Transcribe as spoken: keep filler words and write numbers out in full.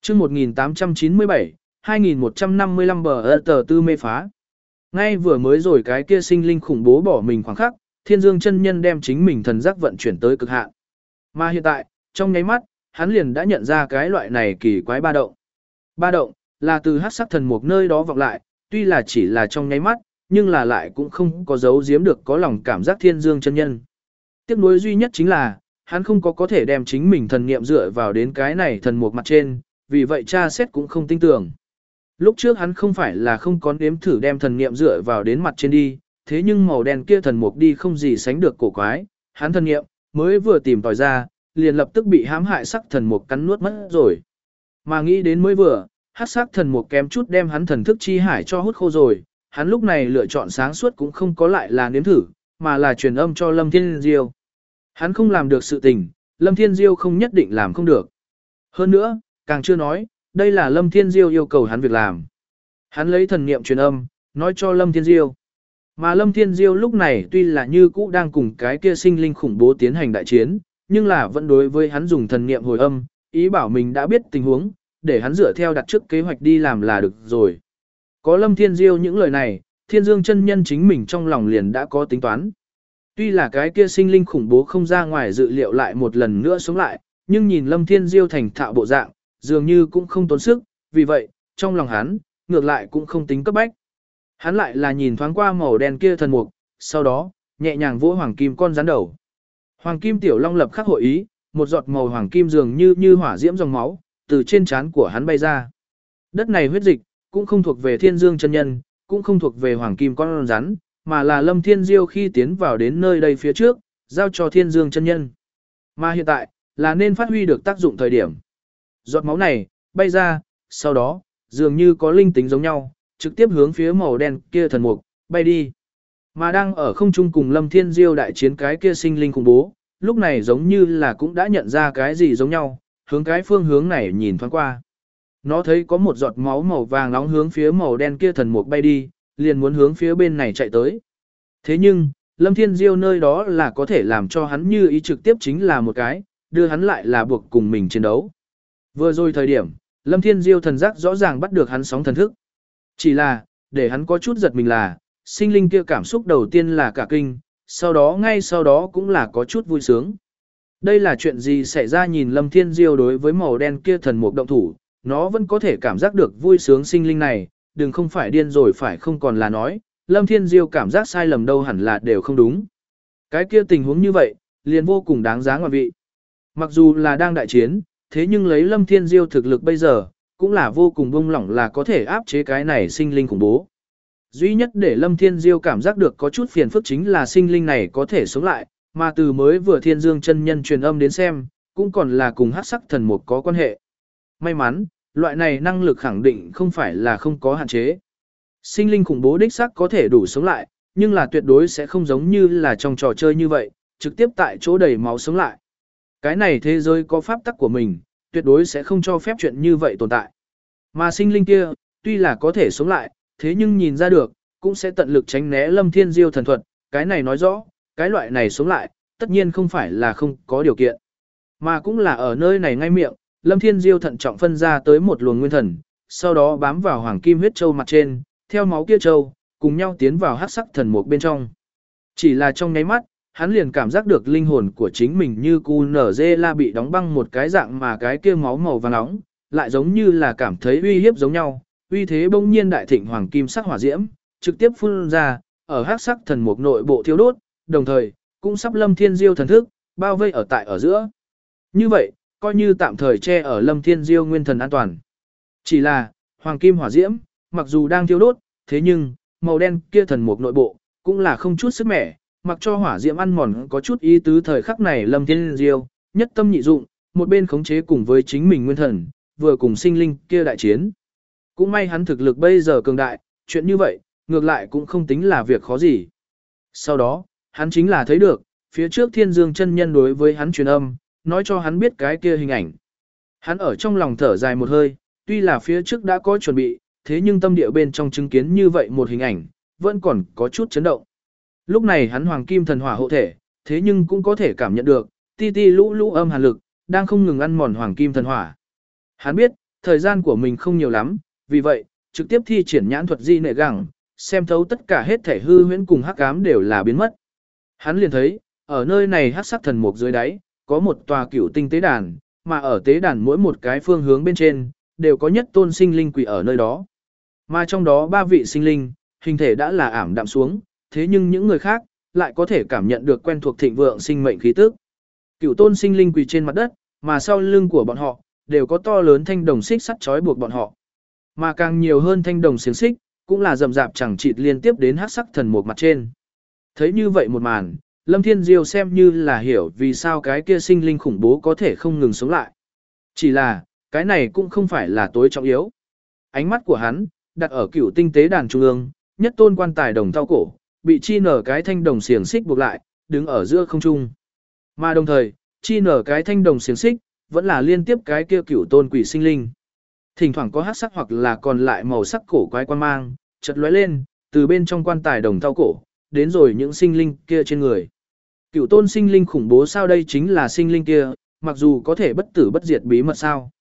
chương một nghìn tám trăm chín mươi bảy, hai nghìn một trăm năm mươi lăm bờ tờ tư mê phá. Ngay vừa mới rồi cái kia sinh linh khủng bố bỏ mình khoảng khắc, Thiên Dương chân nhân đem chính mình thần giác vận chuyển tới cực hạn. Mà hiện tại, trong nháy mắt, hắn liền đã nhận ra cái loại này kỳ quái ba động. Ba động là từ hắc sắc thần mục nơi đó vọng lại, tuy là chỉ là trong nháy mắt, nhưng là lại cũng không có giấu giếm được có lòng cảm giác Thiên Dương chân nhân. Tiếc nuối duy nhất chính là, hắn không có có thể đem chính mình thần niệm dựa vào đến cái này thần mục mặt trên, vì vậy tra xét cũng không tin tưởng. Lúc trước hắn không phải là không có nếm thử đem thần niệm dựa vào đến mặt trên đi, thế nhưng màu đen kia thần mục đi không gì sánh được cổ quái, hắn thần niệm mới vừa tìm tòi ra, liền lập tức bị hãm hại sắc thần mục cắn nuốt mất rồi. Mà nghĩ đến mới vừa, hắc sắc thần mục kém chút đem hắn thần thức chi hải cho hút khô rồi, hắn lúc này lựa chọn sáng suốt cũng không có lại là nếm thử, mà là truyền âm cho Lâm Thiên Diêu. Hắn không làm được sự tình, Lâm Thiên Diêu không nhất định làm không được. Hơn nữa, càng chưa nói, đây là Lâm Thiên Diêu yêu cầu hắn việc làm. Hắn lấy thần niệm truyền âm, nói cho Lâm Thiên Diêu. Mà Lâm Thiên Diêu lúc này tuy là như cũ đang cùng cái kia sinh linh khủng bố tiến hành đại chiến, nhưng là vẫn đối với hắn dùng thần niệm hồi âm, ý bảo mình đã biết tình huống, để hắn dựa theo đặt trước kế hoạch đi làm là được rồi. Có Lâm Thiên Diêu những lời này, Thiên Dương chân nhân chính mình trong lòng liền đã có tính toán. Tuy là cái kia sinh linh khủng bố không ra ngoài dự liệu lại một lần nữa sống lại, nhưng nhìn Lâm Thiên Diêu thành thạo bộ dạng, dường như cũng không tốn sức, vì vậy, trong lòng hắn, ngược lại cũng không tính cấp bách. Hắn lại là nhìn thoáng qua màu đen kia thần mục, sau đó, nhẹ nhàng vỗ hoàng kim con rắn đầu. Hoàng kim tiểu long lập khắc hội ý, một giọt màu hoàng kim dường như như hỏa diễm dòng máu, từ trên trán của hắn bay ra. Đất này huyết dịch, cũng không thuộc về Thiên Dương chân nhân, cũng không thuộc về hoàng kim con rắn, mà là Lâm Thiên Diêu khi tiến vào đến nơi đây phía trước, giao cho Thiên Dương chân nhân. Mà hiện tại, là nên phát huy được tác dụng thời điểm. Giọt máu này, bay ra, sau đó, dường như có linh tính giống nhau, trực tiếp hướng phía màu đen kia thần mục, bay đi. Mà đang ở không trung cùng Lâm Thiên Diêu đại chiến cái kia sinh linh khủng bố, lúc này giống như là cũng đã nhận ra cái gì giống nhau, hướng cái phương hướng này nhìn thoáng qua. Nó thấy có một giọt máu màu vàng nóng hướng phía màu đen kia thần mục bay đi, liền muốn hướng phía bên này chạy tới. Thế nhưng, Lâm Thiên Diêu nơi đó là có thể làm cho hắn như ý trực tiếp chính là một cái, đưa hắn lại là buộc cùng mình chiến đấu. Vừa rồi thời điểm, Lâm Thiên Diêu thần giác rõ ràng bắt được hắn sóng thần thức. Chỉ là, để hắn có chút giật mình là, sinh linh kia cảm xúc đầu tiên là cả kinh, sau đó ngay sau đó cũng là có chút vui sướng. Đây là chuyện gì xảy ra nhìn Lâm Thiên Diêu đối với màu đen kia thần mục động thủ, nó vẫn có thể cảm giác được vui sướng sinh linh này, đừng không phải điên rồi phải không còn là nói, Lâm Thiên Diêu cảm giác sai lầm đâu hẳn là đều không đúng. Cái kia tình huống như vậy, liền vô cùng đáng giá ngoạn vị. Mặc dù là đang đại chiến, thế nhưng lấy Lâm Thiên Diêu thực lực bây giờ, cũng là vô cùng bông lỏng là có thể áp chế cái này sinh linh khủng bố. Duy nhất để Lâm Thiên Diêu cảm giác được có chút phiền phức chính là sinh linh này có thể sống lại, mà từ mới vừa Thiên Dương chân nhân truyền âm đến xem, cũng còn là cùng hắc sắc thần mục có quan hệ. May mắn, loại này năng lực khẳng định không phải là không có hạn chế. Sinh linh khủng bố đích xác có thể đủ sống lại, nhưng là tuyệt đối sẽ không giống như là trong trò chơi như vậy, trực tiếp tại chỗ đầy máu sống lại. Cái này thế giới có pháp tắc của mình, tuyệt đối sẽ không cho phép chuyện như vậy tồn tại. Mà sinh linh kia, tuy là có thể sống lại, thế nhưng nhìn ra được, cũng sẽ tận lực tránh né Lâm Thiên Diêu thần thuật, cái này nói rõ, cái loại này sống lại, tất nhiên không phải là không có điều kiện. Mà cũng là ở nơi này ngay miệng, Lâm Thiên Diêu thận trọng phân ra tới một luồng nguyên thần, sau đó bám vào hoàng kim huyết châu mặt trên, theo máu kia châu, cùng nhau tiến vào hắc sắc thần mục bên trong. Chỉ là trong nháy mắt, hắn liền cảm giác được linh hồn của chính mình như cu nở dê la bị đóng băng một cái dạng mà cái kia máu màu vàng nóng, lại giống như là cảm thấy uy hiếp giống nhau, uy thế bỗng nhiên đại thịnh hoàng kim sắc hỏa diễm, trực tiếp phun ra, ở hắc sắc thần mục nội bộ thiêu đốt, đồng thời, cũng sắp Lâm Thiên Diêu thần thức, bao vây ở tại ở giữa. Như vậy, coi như tạm thời che ở Lâm Thiên Diêu nguyên thần an toàn. Chỉ là, hoàng kim hỏa diễm, mặc dù đang thiêu đốt, thế nhưng, màu đen kia thần mục nội bộ, cũng là không chút sức mẻ, mặc cho hỏa diễm ăn mòn có chút ý tứ thời khắc này Lâm Thiên Diêu, nhất tâm nhị dụng, một bên khống chế cùng với chính mình nguyên thần, vừa cùng sinh linh kia đại chiến. Cũng may hắn thực lực bây giờ cường đại, chuyện như vậy, ngược lại cũng không tính là việc khó gì. Sau đó, hắn chính là thấy được, phía trước Thiên Dương chân nhân đối với hắn truyền âm, nói cho hắn biết cái kia hình ảnh. Hắn ở trong lòng thở dài một hơi, tuy là phía trước đã có chuẩn bị, thế nhưng tâm địa bên trong chứng kiến như vậy một hình ảnh, vẫn còn có chút chấn động. Lúc này hắn hoàng kim thần hỏa hộ thể, thế nhưng cũng có thể cảm nhận được, ti ti lũ lũ âm hàn lực, đang không ngừng ăn mòn hoàng kim thần hỏa. Hắn biết, thời gian của mình không nhiều lắm, vì vậy, trực tiếp thi triển nhãn thuật di nệ gẳng, xem thấu tất cả hết thể hư huyễn cùng hắc ám đều là biến mất. Hắn liền thấy, ở nơi này hắc sắc thần mục dưới đáy, có một tòa cửu tinh tế đàn, mà ở tế đàn mỗi một cái phương hướng bên trên, đều có nhất tôn sinh linh quỷ ở nơi đó. Mà trong đó ba vị sinh linh, hình thể đã là ảm đạm xuống, thế nhưng những người khác, lại có thể cảm nhận được quen thuộc thịnh vượng sinh mệnh khí tức. Cửu tôn sinh linh quỳ trên mặt đất, mà sau lưng của bọn họ, đều có to lớn thanh đồng xích sắt trói buộc bọn họ. Mà càng nhiều hơn thanh đồng xiềng xích, cũng là rậm rạp chẳng chịt liên tiếp đến hắc sắc thần mục mặt trên. Thấy như vậy một màn, Lâm Thiên Diêu xem như là hiểu vì sao cái kia sinh linh khủng bố có thể không ngừng sống lại. Chỉ là, cái này cũng không phải là tối trọng yếu. Ánh mắt của hắn, đặt ở cửu tinh tế đàn trung ương, nhất tôn quan tài đồng thau cổ, bị chi nở cái thanh đồng xiềng xích buộc lại, đứng ở giữa không trung. Mà đồng thời, chi nở cái thanh đồng xiềng xích, vẫn là liên tiếp cái kia cửu tôn quỷ sinh linh. Thỉnh thoảng có hắc sắc hoặc là còn lại màu sắc cổ quái quan mang, chợt lóe lên, từ bên trong quan tài đồng thau cổ, đến rồi những sinh linh kia trên người. Cửu tôn sinh linh khủng bố sao đây chính là sinh linh kia, mặc dù có thể bất tử bất diệt bí mật sao.